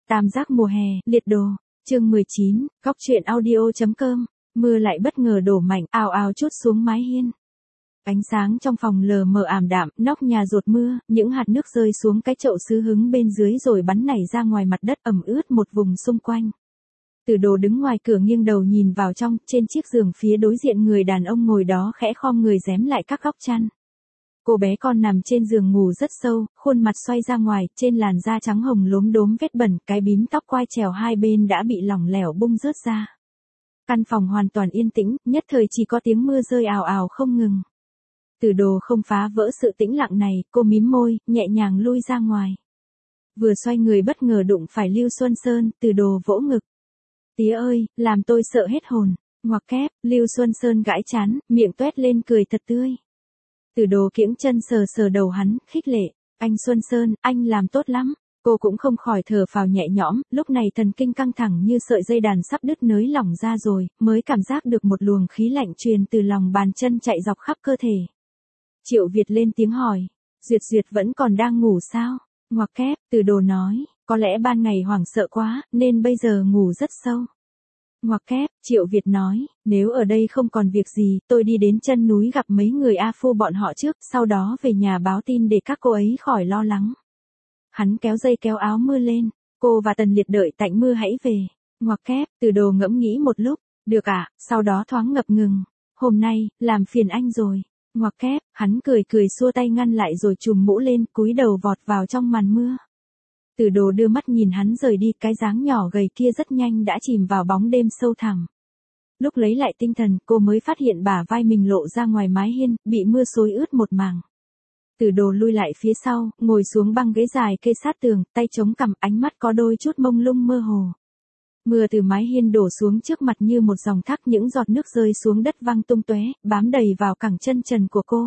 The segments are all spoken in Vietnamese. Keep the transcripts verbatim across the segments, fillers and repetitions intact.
Tam giác mùa hè, liệt đồ, chương mười chín, góc truyện audio chấm com, mưa lại bất ngờ đổ mạnh, ào ào trút xuống mái hiên. Ánh sáng trong phòng lờ mờ ảm đạm, nóc nhà rột mưa, những hạt nước rơi xuống cái chậu sứ hứng bên dưới rồi bắn nảy ra ngoài mặt đất ẩm ướt một vùng xung quanh. Tử Đồ đứng ngoài cửa nghiêng đầu nhìn vào trong, trên chiếc giường phía đối diện người đàn ông ngồi đó khẽ khom người rém lại các góc chăn. Cô bé con nằm trên giường ngủ rất sâu, khuôn mặt xoay ra ngoài, trên làn da trắng hồng lốm đốm vết bẩn, cái bím tóc quai trèo hai bên đã bị lỏng lẻo bung rớt ra. Căn phòng hoàn toàn yên tĩnh, nhất thời chỉ có tiếng mưa rơi ào ào không ngừng. Tử Đồ không phá vỡ sự tĩnh lặng này, cô mím môi, nhẹ nhàng lui ra ngoài. Vừa xoay người bất ngờ đụng phải Lưu Xuân Sơn, Tử Đồ vỗ ngực. Tía ơi, làm tôi sợ hết hồn. Ngoặc kép, Lưu Xuân Sơn gãi chán, miệng toét lên cười thật tươi. Tử Đồ kiễng chân sờ sờ đầu hắn, khích lệ. Anh Xuân Sơn, anh làm tốt lắm. Cô cũng không khỏi thở phào nhẹ nhõm, lúc này thần kinh căng thẳng như sợi dây đàn sắp đứt nới lỏng ra rồi, mới cảm giác được một luồng khí lạnh truyền từ lòng bàn chân chạy dọc khắp cơ thể. Triệu Việt lên tiếng hỏi. Duyệt Duyệt vẫn còn đang ngủ sao? Ngoặc kép, Tử Đồ nói, có lẽ ban ngày hoảng sợ quá, nên bây giờ ngủ rất sâu. Ngoặc kép, Triệu Việt nói, nếu ở đây không còn việc gì, tôi đi đến chân núi gặp mấy người A Phu bọn họ trước, sau đó về nhà báo tin để các cô ấy khỏi lo lắng. Hắn kéo dây kéo áo mưa lên, cô và Tần Liệt đợi tạnh mưa hãy về. Ngoặc kép, Tử Đồ ngẫm nghĩ một lúc, được ạ, à, sau đó thoáng ngập ngừng. Hôm nay, làm phiền anh rồi. Ngoặc kép, hắn cười cười xua tay ngăn lại rồi trùm mũ lên, cúi đầu vọt vào trong màn mưa. Tử Đồ đưa mắt nhìn hắn rời đi, cái dáng nhỏ gầy kia rất nhanh đã chìm vào bóng đêm sâu thẳm. Lúc lấy lại tinh thần, cô mới phát hiện bả vai mình lộ ra ngoài mái hiên, bị mưa xối ướt một mảng. Tử Đồ lui lại phía sau, ngồi xuống băng ghế dài kê sát tường, tay chống cằm, ánh mắt có đôi chút mông lung mơ hồ. Mưa từ mái hiên đổ xuống trước mặt như một dòng thác, những giọt nước rơi xuống đất văng tung tóe, bám đầy vào cẳng chân trần của cô.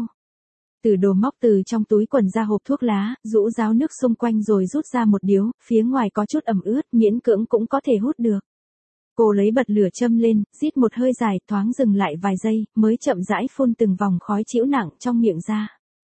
Tử Đồ móc từ trong túi quần ra hộp thuốc lá, rũ ráo nước xung quanh rồi rút ra một điếu, phía ngoài có chút ẩm ướt, miễn cưỡng cũng có thể hút được. Cô lấy bật lửa châm lên, rít một hơi dài, thoáng dừng lại vài giây, mới chậm rãi phun từng vòng khói chĩu nặng trong miệng ra.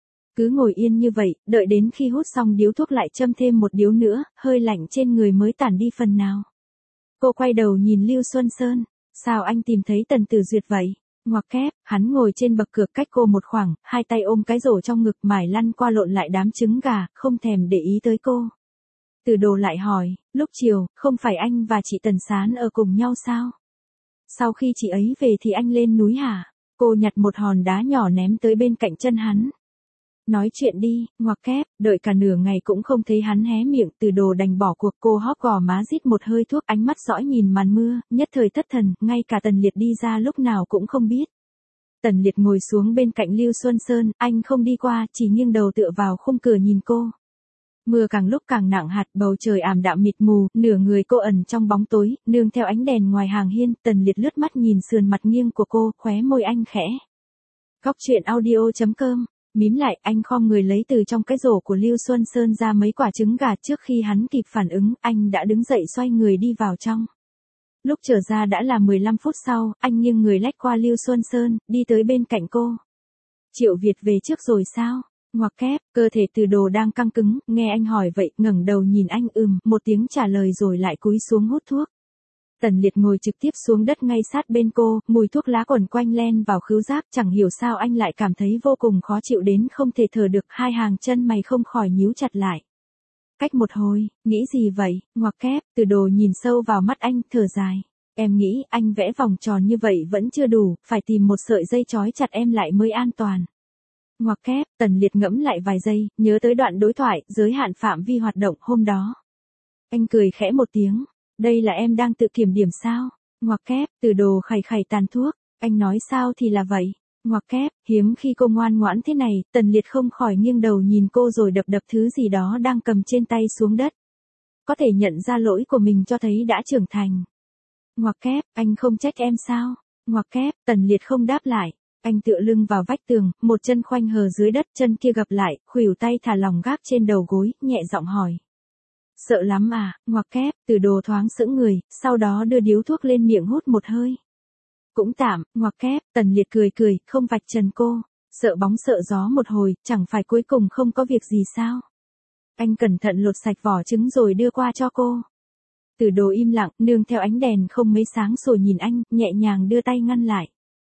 Cứ ngồi yên như vậy, đợi đến khi hút xong điếu thuốc lại châm thêm một điếu nữa, hơi lạnh trên người mới tản đi phần nào. Cô quay đầu nhìn Lưu Xuân Sơn, sao anh tìm thấy Tần Tử Duyệt vậy? Ngoặc kép, hắn ngồi trên bậc cửa cách cô một khoảng, hai tay ôm cái rổ trong ngực mải lăn qua lộn lại đám trứng gà, không thèm để ý tới cô. Tử Đồ lại hỏi, lúc chiều, không phải anh và chị Tần Sán ở cùng nhau sao? Sau khi chị ấy về thì anh lên núi hả? Cô nhặt một hòn đá nhỏ ném tới bên cạnh chân hắn. Nói chuyện đi, ngoặc kép, đợi cả nửa ngày cũng không thấy hắn hé miệng, Tử Đồ đành bỏ cuộc. Cô hóp gò má rít một hơi thuốc, ánh mắt dõi nhìn màn mưa, nhất thời thất thần, ngay cả Tần Liệt đi ra lúc nào cũng không biết. Tần Liệt ngồi xuống bên cạnh Lưu Xuân Sơn, anh không đi qua, chỉ nghiêng đầu tựa vào khung cửa nhìn cô. Mưa càng lúc càng nặng hạt, bầu trời ảm đạm mịt mù, nửa người cô ẩn trong bóng tối, nương theo ánh đèn ngoài hàng hiên. Tần Liệt lướt mắt nhìn sườn mặt nghiêng của cô, khóe môi anh khẽ. Góc truyện audio chấm com. Mím lại, anh khom người lấy từ trong cái rổ của Lưu Xuân Sơn ra mấy quả trứng gà, trước khi hắn kịp phản ứng, anh đã đứng dậy xoay người đi vào trong. Lúc trở ra đã là mười lăm phút sau, anh nghiêng người lách qua Lưu Xuân Sơn, đi tới bên cạnh cô. Triệu Việt về trước rồi sao? Ngoặc kép, cơ thể Tử Đồ đang căng cứng, nghe anh hỏi vậy, ngẩng đầu nhìn anh ừm, một tiếng trả lời rồi lại cúi xuống hút thuốc. Tần Liệt ngồi trực tiếp xuống đất ngay sát bên cô, mùi thuốc lá quẩn quanh len vào khứu giác, chẳng hiểu sao anh lại cảm thấy vô cùng khó chịu đến không thể thở được, hai hàng chân mày không khỏi nhíu chặt lại. Cách một hồi, nghĩ gì vậy? Ngoặc kép, Tử Đồ nhìn sâu vào mắt anh, thở dài. Em nghĩ anh vẽ vòng tròn như vậy vẫn chưa đủ, phải tìm một sợi dây trói chặt em lại mới an toàn. Ngoặc kép, Tần Liệt ngẫm lại vài giây, nhớ tới đoạn đối thoại, giới hạn phạm vi hoạt động hôm đó. Anh cười khẽ một tiếng. Đây là em đang tự kiểm điểm sao? Ngoặc kép, Tử Đồ khày khày tàn thuốc. Anh nói sao thì là vậy. Ngoặc kép, hiếm khi cô ngoan ngoãn thế này. Tần Liệt không khỏi nghiêng đầu nhìn cô rồi đập đập thứ gì đó đang cầm trên tay xuống đất. Có thể nhận ra lỗi của mình cho thấy đã trưởng thành. Ngoặc kép, anh không trách em sao? Ngoặc kép, Tần Liệt không đáp lại. Anh tựa lưng vào vách tường, một chân khoanh hờ dưới đất, chân kia gập lại, khuỷu tay thả lỏng gác trên đầu gối, nhẹ giọng hỏi. Sợ lắm à? Ngoặc kép, Tử Đồ thoáng sững người, sau đó đưa điếu thuốc lên miệng hút một hơi. Cũng tạm, ngoặc kép, Tần Liệt cười cười, không vạch trần cô. Sợ bóng sợ gió một hồi, chẳng phải cuối cùng không có việc gì sao? Anh cẩn thận lột sạch vỏ trứng rồi đưa qua cho cô. Từ Đồ im lặng, nương theo ánh đèn không mấy sáng rồi nhìn anh, nhẹ nhàng đưa tay ngăn lại.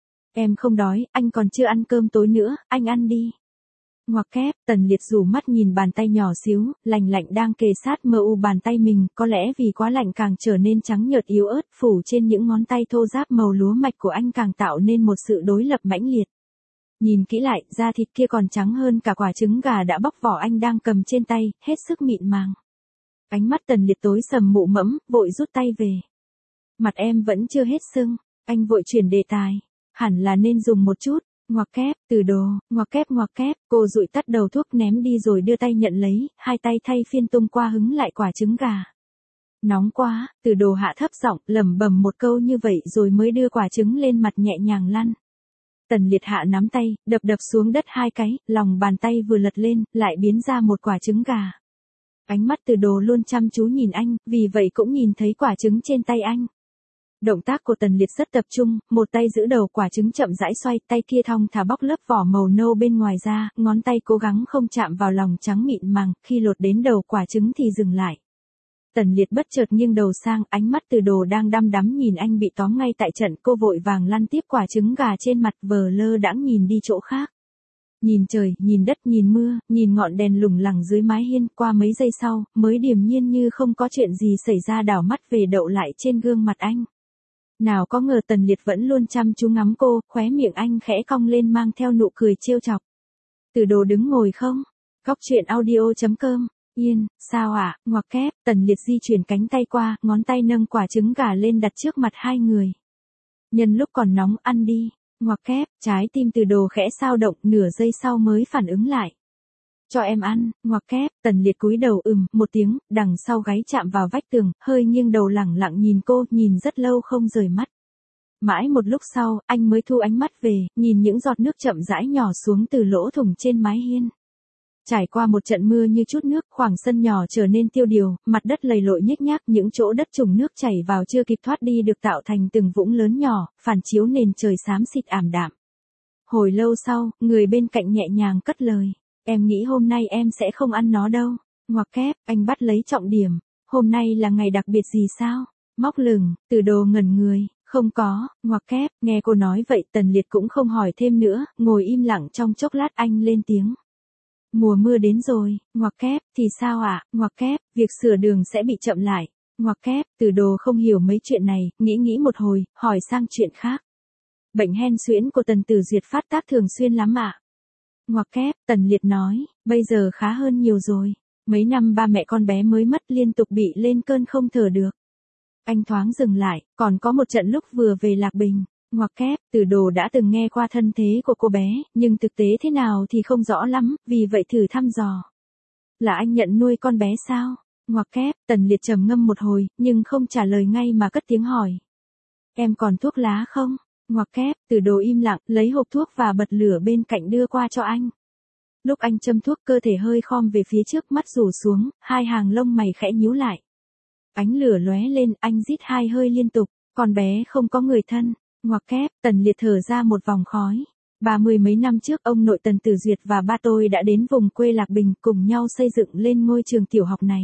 Em không đói, anh còn chưa ăn cơm tối nữa, anh ăn đi. Ngoặc kép, Tần Liệt rủ mắt nhìn bàn tay nhỏ xíu, lành lạnh đang kề sát mờ u bàn tay mình, có lẽ vì quá lạnh càng trở nên trắng nhợt yếu ớt, phủ trên những ngón tay thô ráp màu lúa mạch của anh càng tạo nên một sự đối lập mãnh liệt. Nhìn kỹ lại, da thịt kia còn trắng hơn cả quả trứng gà đã bóc vỏ anh đang cầm trên tay, hết sức mịn màng. Ánh mắt Tần Liệt tối sầm mụ mẫm, vội rút tay về. Mặt em vẫn chưa hết sưng, anh vội chuyển đề tài. Hẳn là nên dùng một chút. Ngoặc kép, Từ Đồ, ngoặc kép ngoặc kép, cô dụi tắt đầu thuốc ném đi rồi đưa tay nhận lấy, hai tay thay phiên tung qua hứng lại quả trứng gà. Nóng quá, Từ Đồ hạ thấp giọng, lẩm bẩm một câu như vậy rồi mới đưa quả trứng lên mặt nhẹ nhàng lăn. Tần Liệt hạ nắm tay, đập đập xuống đất hai cái, lòng bàn tay vừa lật lên, lại biến ra một quả trứng gà. Ánh mắt Từ Đồ luôn chăm chú nhìn anh, vì vậy cũng nhìn thấy quả trứng trên tay anh. Động tác của Tần Liệt rất tập trung, một tay giữ đầu quả trứng chậm rãi xoay, tay kia thong thả bóc lớp vỏ màu nâu bên ngoài ra, ngón tay cố gắng không chạm vào lòng trắng mịn màng, khi lột đến đầu quả trứng thì dừng lại. Tần Liệt bất chợt nghiêng đầu sang, ánh mắt Từ Đồ đang đăm đắm nhìn anh bị tóm ngay tại trận, cô vội vàng lăn tiếp quả trứng gà trên mặt, vờ lơ đãng nhìn đi chỗ khác. Nhìn trời, nhìn đất, nhìn mưa, nhìn ngọn đèn lủng lẳng dưới mái hiên, qua mấy giây sau, mới điềm nhiên như không có chuyện gì xảy ra đảo mắt về đậu lại trên gương mặt anh. Nào có ngờ Tần Liệt vẫn luôn chăm chú ngắm cô, khóe miệng anh khẽ cong lên mang theo nụ cười trêu chọc. Từ Đồ đứng ngồi không? Góc truyện audio chấm com. Yên, sao ạ? À? Ngoặc kép, Tần Liệt di chuyển cánh tay qua, ngón tay nâng quả trứng gà lên đặt trước mặt hai người. Nhân lúc còn nóng ăn đi. Ngoặc kép, trái tim Từ Đồ khẽ xao động, nửa giây sau mới phản ứng lại. Cho em ăn. Ngoặc kép, Tần Liệt cúi đầu ừm, một tiếng, đằng sau gáy chạm vào vách tường, hơi nghiêng đầu lẳng lặng nhìn cô, nhìn rất lâu không rời mắt. Mãi một lúc sau, anh mới thu ánh mắt về, nhìn những giọt nước chậm rãi nhỏ xuống từ lỗ thủng trên mái hiên. Trải qua một trận mưa như chút nước, khoảng sân nhỏ trở nên tiêu điều, mặt đất lầy lội nhếch nhác, những chỗ đất trùng nước chảy vào chưa kịp thoát đi được tạo thành từng vũng lớn nhỏ, phản chiếu nền trời xám xịt ảm đạm. Hồi lâu sau, người bên cạnh nhẹ nhàng cất lời. Em nghĩ hôm nay em sẽ không ăn nó đâu. Ngoặc kép, anh bắt lấy trọng điểm. Hôm nay là ngày đặc biệt gì sao? Móc lửng, Từ Đồ ngẩn người. Không có. Ngoặc kép, nghe cô nói vậy Tần Liệt cũng không hỏi thêm nữa, ngồi im lặng trong chốc lát anh lên tiếng. Mùa mưa đến rồi. Ngoặc kép, thì sao ạ? À? Ngoặc kép, việc sửa đường sẽ bị chậm lại. Ngoặc kép, Từ Đồ không hiểu mấy chuyện này, nghĩ nghĩ một hồi, hỏi sang chuyện khác. Bệnh hen suyễn của Tần Tử Duyệt phát tác thường xuyên lắm ạ. À? Ngoặc kép, Tần Liệt nói, bây giờ khá hơn nhiều rồi. Mấy năm ba mẹ con bé mới mất liên tục bị lên cơn không thở được. Anh thoáng dừng lại, còn có một trận lúc vừa về Lạc Bình. Ngoặc kép, Từ Đồ đã từng nghe qua thân thế của cô bé, nhưng thực tế thế nào thì không rõ lắm, vì vậy thử thăm dò. Là anh nhận nuôi con bé sao? Ngoặc kép, Tần Liệt trầm ngâm một hồi, nhưng không trả lời ngay mà cất tiếng hỏi. Em còn thuốc lá không? Ngoặc kép, Từ Đồ im lặng, lấy hộp thuốc và bật lửa bên cạnh đưa qua cho anh. Lúc anh châm thuốc cơ thể hơi khom về phía trước, mắt rủ xuống, hai hàng lông mày khẽ nhíu lại. Ánh lửa lóe lên, anh rít hai hơi liên tục, con bé không có người thân. Ngoặc kép, Tần Liệt thở ra một vòng khói. Ba mươi mấy năm trước ông nội Tần Tử Duyệt và ba tôi đã đến vùng quê Lạc Bình cùng nhau xây dựng lên ngôi trường tiểu học này.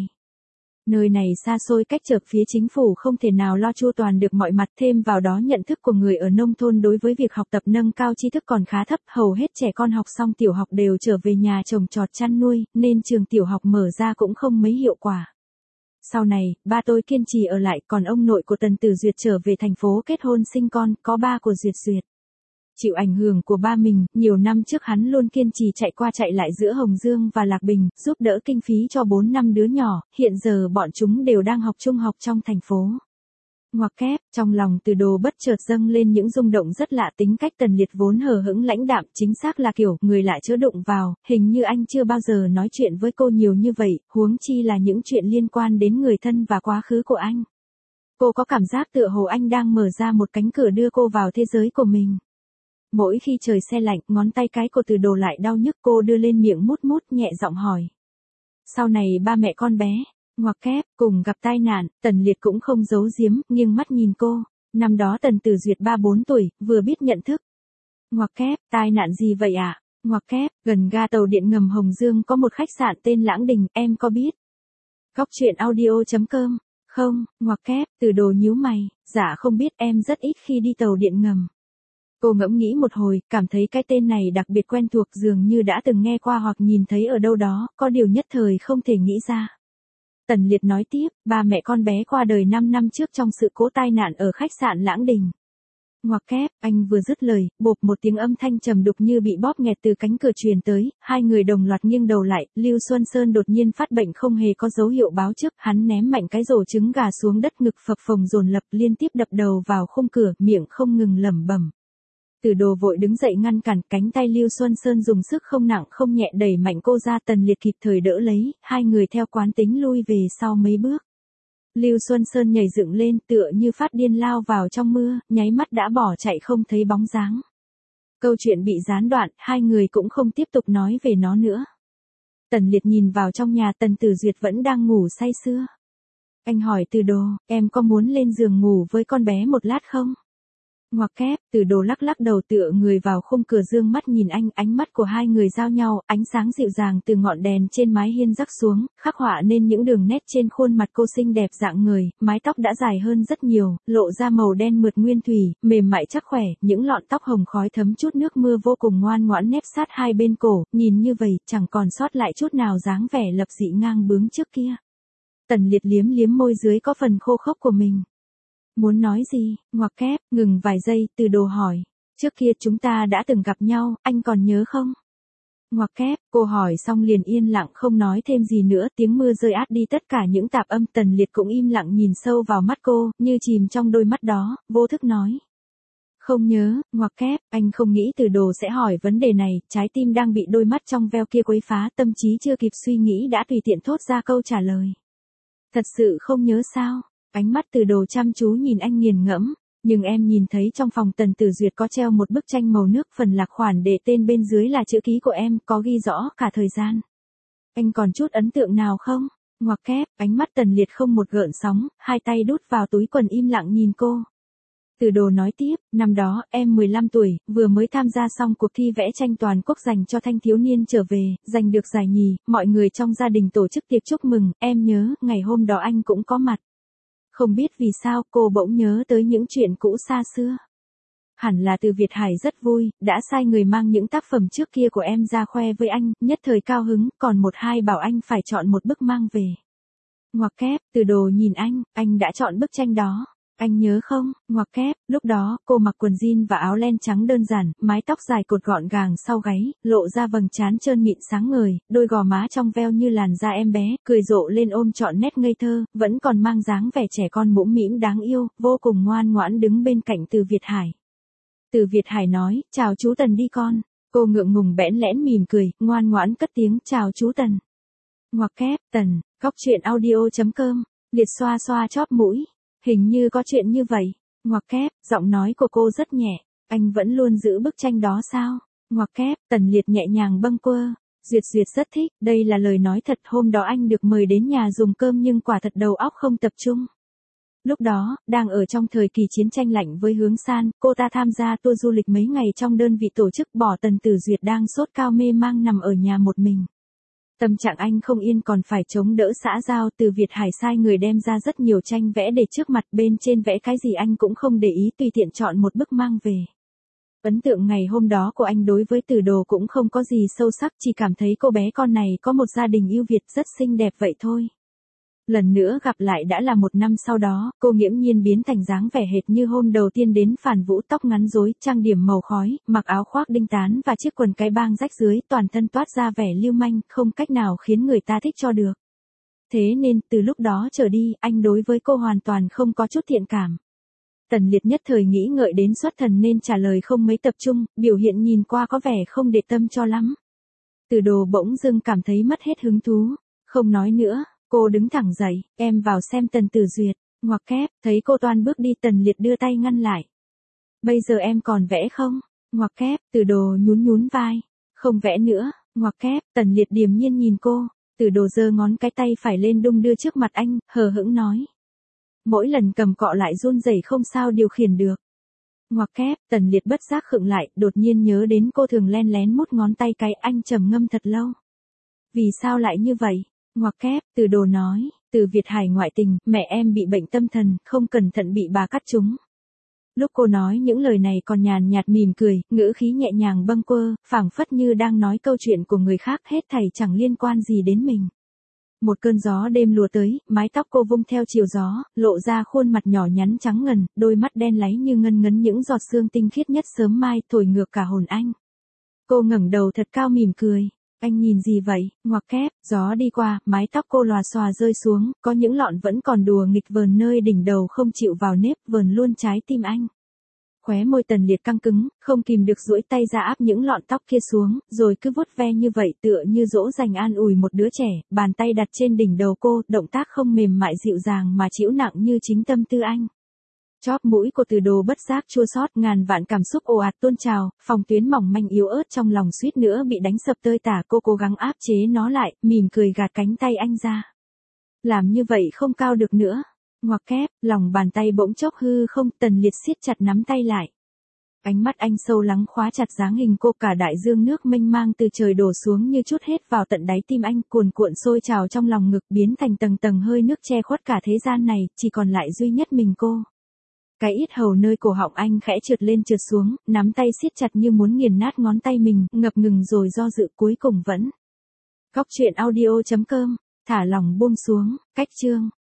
Nơi này xa xôi cách trở phía chính phủ không thể nào lo chu toàn được mọi mặt, thêm vào đó nhận thức của người ở nông thôn đối với việc học tập nâng cao tri thức còn khá thấp, hầu hết trẻ con học xong tiểu học đều trở về nhà trồng trọt chăn nuôi, nên trường tiểu học mở ra cũng không mấy hiệu quả. Sau này, ba tôi kiên trì ở lại, còn ông nội của Tần Tử Duyệt trở về thành phố kết hôn sinh con, có ba của Duyệt Duyệt. Chịu ảnh hưởng của ba mình, nhiều năm trước hắn luôn kiên trì chạy qua chạy lại giữa Hồng Dương và Lạc Bình, giúp đỡ kinh phí cho bốn năm đứa nhỏ, hiện giờ bọn chúng đều đang học trung học trong thành phố. Ngoặc kép, trong lòng Từ Đồ bất chợt dâng lên những rung động rất lạ, tính cách Tần Liệt vốn hờ hững lãnh đạm, chính xác là kiểu, người lạ chớ đụng vào, hình như anh chưa bao giờ nói chuyện với cô nhiều như vậy, huống chi là những chuyện liên quan đến người thân và quá khứ của anh. Cô có cảm giác tựa hồ anh đang mở ra một cánh cửa đưa cô vào thế giới của mình. Mỗi khi trời se lạnh, ngón tay cái của Từ Đồ lại đau nhức, cô đưa lên miệng mút mút nhẹ giọng hỏi. Sau này ba mẹ con bé, ngoặc kép, cùng gặp tai nạn, Tần Liệt cũng không giấu giếm, nghiêng mắt nhìn cô. Năm đó Tần Tử Duyệt ba bốn tuổi, vừa biết nhận thức. Ngoặc kép, tai nạn gì vậy ạ? À? Ngoặc kép, gần ga tàu điện ngầm Hồng Dương có một khách sạn tên Lãng Đình, em có biết? Góc truyện audio chấm com Không, ngoặc kép, Từ Đồ nhíu mày, dạ không biết, em rất ít khi đi tàu điện ngầm. Cô ngẫm nghĩ một hồi, cảm thấy cái tên này đặc biệt quen thuộc, dường như đã từng nghe qua hoặc nhìn thấy ở đâu đó, có điều nhất thời không thể nghĩ ra. Tần Liệt nói tiếp, ba mẹ con bé qua đời năm năm trước trong sự cố tai nạn ở khách sạn Lãng Đình. Ngoặc kép, anh vừa dứt lời, bộp một tiếng âm thanh trầm đục như bị bóp nghẹt từ cánh cửa truyền tới, hai người đồng loạt nghiêng đầu lại, Lưu Xuân Sơn đột nhiên phát bệnh không hề có dấu hiệu báo trước, hắn ném mạnh cái rổ trứng gà xuống đất, ngực phập phồng dồn lập, liên tiếp đập đầu vào khung cửa, miệng không ngừng lẩm bẩm. Từ Đồ vội đứng dậy ngăn cản, cánh tay Lưu Xuân Sơn dùng sức không nặng không nhẹ đẩy mạnh cô ra, Tần Liệt kịp thời đỡ lấy, hai người theo quán tính lui về sau mấy bước. Lưu Xuân Sơn nhảy dựng lên tựa như phát điên lao vào trong mưa, nháy mắt đã bỏ chạy không thấy bóng dáng. Câu chuyện bị gián đoạn, hai người cũng không tiếp tục nói về nó nữa. Tần Liệt nhìn vào trong nhà, Tần Tử Duyệt vẫn đang ngủ say sưa. Anh hỏi Từ Đồ, em có muốn lên giường ngủ với con bé một lát không? Ngoặc kép, Từ Đồ lắc lắc đầu tựa người vào khung cửa, dương mắt nhìn anh, ánh mắt của hai người giao nhau, ánh sáng dịu dàng từ ngọn đèn trên mái hiên rắc xuống, khắc họa nên những đường nét trên khuôn mặt cô xinh đẹp dạng người, mái tóc đã dài hơn rất nhiều, lộ ra màu đen mượt nguyên thủy, mềm mại chắc khỏe, những lọn tóc hồng khói thấm chút nước mưa vô cùng ngoan ngoãn nép sát hai bên cổ, nhìn như vậy, chẳng còn sót lại chút nào dáng vẻ lập dị ngang bướng trước kia. Tần Liệt liếm liếm môi dưới có phần khô khốc của mình. Muốn nói gì? Ngoặc kép, ngừng vài giây, Từ Đồ hỏi. Trước kia chúng ta đã từng gặp nhau, anh còn nhớ không? Ngoặc kép, cô hỏi xong liền yên lặng không nói thêm gì nữa, tiếng mưa rơi át đi tất cả những tạp âm, Tần Liệt cũng im lặng nhìn sâu vào mắt cô, như chìm trong đôi mắt đó, vô thức nói. Không nhớ, ngoặc kép, anh không nghĩ Từ Đồ sẽ hỏi vấn đề này, trái tim đang bị đôi mắt trong veo kia quấy phá, tâm trí chưa kịp suy nghĩ đã tùy tiện thốt ra câu trả lời. Thật sự không nhớ sao? Ánh mắt Từ Đồ chăm chú nhìn anh nghiền ngẫm, nhưng em nhìn thấy trong phòng Tần Tử Duyệt có treo một bức tranh màu nước, phần lạc khoản để tên bên dưới là chữ ký của em, có ghi rõ cả thời gian. Anh còn chút ấn tượng nào không? Ngoặc kép, ánh mắt Tần Liệt không một gợn sóng, hai tay đút vào túi quần im lặng nhìn cô. Từ Đồ nói tiếp, năm đó, em mười lăm tuổi, vừa mới tham gia xong cuộc thi vẽ tranh toàn quốc dành cho thanh thiếu niên trở về, giành được giải nhì, mọi người trong gia đình tổ chức tiệc chúc mừng, em nhớ, ngày hôm đó anh cũng có mặt. Không biết vì sao cô bỗng nhớ tới những chuyện cũ xa xưa. Hẳn là Từ Việt Hải rất vui, đã sai người mang những tác phẩm trước kia của em ra khoe với anh, nhất thời cao hứng, còn một hai bảo anh phải chọn một bức mang về. Ngoặc kép, Từ Đồ nhìn anh, anh đã chọn bức tranh đó. Anh nhớ không? Ngoặc kép, lúc đó, cô mặc quần jean và áo len trắng đơn giản, mái tóc dài cột gọn gàng sau gáy, lộ ra vầng trán trơn mịn sáng ngời, đôi gò má trong veo như làn da em bé, cười rộ lên ôm trọn nét ngây thơ, vẫn còn mang dáng vẻ trẻ con mũm mĩm đáng yêu, vô cùng ngoan ngoãn đứng bên cạnh Từ Việt Hải. Từ Việt Hải nói, chào chú Tần đi con. Cô ngượng ngùng bẽn lẽn mỉm cười, ngoan ngoãn cất tiếng, chào chú Tần. Ngoặc kép, Tần, góc truyện audio chấm com, Liệt xoa xoa chóp mũi. Hình như có chuyện như vậy. Ngoặc kép, giọng nói của cô rất nhẹ. Anh vẫn luôn giữ bức tranh đó sao? Ngoặc kép, Tần Liệt nhẹ nhàng bâng quơ. Duyệt Duyệt rất thích, đây là lời nói thật, hôm đó anh được mời đến nhà dùng cơm nhưng quả thật đầu óc không tập trung. Lúc đó, đang ở trong thời kỳ chiến tranh lạnh với Hướng San, cô ta tham gia tour du lịch mấy ngày trong đơn vị tổ chức, bỏ Tần Tử Duyệt đang sốt cao mê mang nằm ở nhà một mình. Tâm trạng anh không yên còn phải chống đỡ xã giao, Từ Việt Hải sai người đem ra rất nhiều tranh vẽ để trước mặt, bên trên vẽ cái gì anh cũng không để ý, tùy tiện chọn một bức mang về. Ấn tượng ngày hôm đó của anh đối với Từ Đồ cũng không có gì sâu sắc, chỉ cảm thấy cô bé con này có một gia đình yêu Việt rất xinh đẹp vậy thôi. Lần nữa gặp lại đã là một năm sau đó, cô nghiễm nhiên biến thành dáng vẻ hệt như hôm đầu tiên đến Phản Vũ, tóc ngắn rối, trang điểm màu khói, mặc áo khoác đinh tán và chiếc quần cái bang rách dưới, toàn thân toát ra vẻ lưu manh, không cách nào khiến người ta thích cho được. Thế nên, từ lúc đó trở đi, anh đối với cô hoàn toàn không có chút thiện cảm. Tần Liệt nhất thời nghĩ ngợi đến xuất thần nên trả lời không mấy tập trung, biểu hiện nhìn qua có vẻ không để tâm cho lắm. Từ Đồ bỗng dưng cảm thấy mất hết hứng thú, không nói nữa. Cô đứng thẳng dậy, em vào xem Tần Tử Duyệt. Ngoặc kép, thấy cô toan bước đi, Tần Liệt đưa tay ngăn lại. Bây giờ em còn vẽ không? Ngoặc kép, Từ Đồ nhún nhún vai. Không vẽ nữa. Ngoặc kép, Tần Liệt điềm nhiên nhìn cô. Từ Đồ giơ ngón cái tay phải lên đung đưa trước mặt anh, hờ hững nói. Mỗi lần cầm cọ lại run rẩy không sao điều khiển được. Ngoặc kép, Tần Liệt bất giác khựng lại, đột nhiên nhớ đến cô thường len lén mút ngón tay cái, anh trầm ngâm thật lâu. Vì sao lại như vậy? Ngoặc kép, Từ Đồ nói, từ Việt Hải ngoại tình, mẹ em bị bệnh tâm thần, không cẩn thận bị bà cắt trúng. Lúc cô nói những lời này còn nhàn nhạt mỉm cười, ngữ khí nhẹ nhàng bâng quơ, phảng phất như đang nói câu chuyện của người khác, hết thảy chẳng liên quan gì đến mình. Một cơn gió đêm lùa tới, mái tóc cô vung theo chiều gió, lộ ra khuôn mặt nhỏ nhắn trắng ngần, đôi mắt đen láy như ngân ngấn những giọt sương tinh khiết nhất sớm mai, thổi ngược cả hồn anh. Cô ngẩng đầu thật cao mỉm cười. Anh nhìn gì vậy? Ngoặc kép, gió đi qua, mái tóc cô lòa xòa rơi xuống, có những lọn vẫn còn đùa nghịch vờn nơi đỉnh đầu không chịu vào nếp, vờn luôn trái tim anh. Khóe môi Tần Liệt căng cứng, không kìm được duỗi tay ra áp những lọn tóc kia xuống, rồi cứ vuốt ve như vậy tựa như dỗ dành an ủi một đứa trẻ, bàn tay đặt trên đỉnh đầu cô, động tác không mềm mại dịu dàng mà trĩu nặng như chính tâm tư anh. Chóp mũi cô Từ Đồ bất giác chua xót, ngàn vạn cảm xúc ồ ạt tuôn trào, phòng tuyến mỏng manh yếu ớt trong lòng suýt nữa bị đánh sập tơi tả, cô cố gắng áp chế nó lại, mỉm cười gạt cánh tay anh ra. Làm như vậy không cao được nữa. Ngoặc kép, lòng bàn tay bỗng chốc hư không, Tần Liệt siết chặt nắm tay lại. Ánh mắt anh sâu lắng khóa chặt dáng hình cô, cả đại dương nước mênh mang từ trời đổ xuống như trút hết vào tận đáy tim anh, cuồn cuộn sôi trào trong lòng ngực, biến thành tầng tầng hơi nước che khuất cả thế gian này, chỉ còn lại duy nhất mình cô. Cái yết hầu nơi cổ họng anh khẽ trượt lên trượt xuống, nắm tay siết chặt như muốn nghiền nát ngón tay mình, ngập ngừng rồi do dự cuối cùng vẫn. Góc truyện audio chấm com, thả lòng buông xuống, cách chương.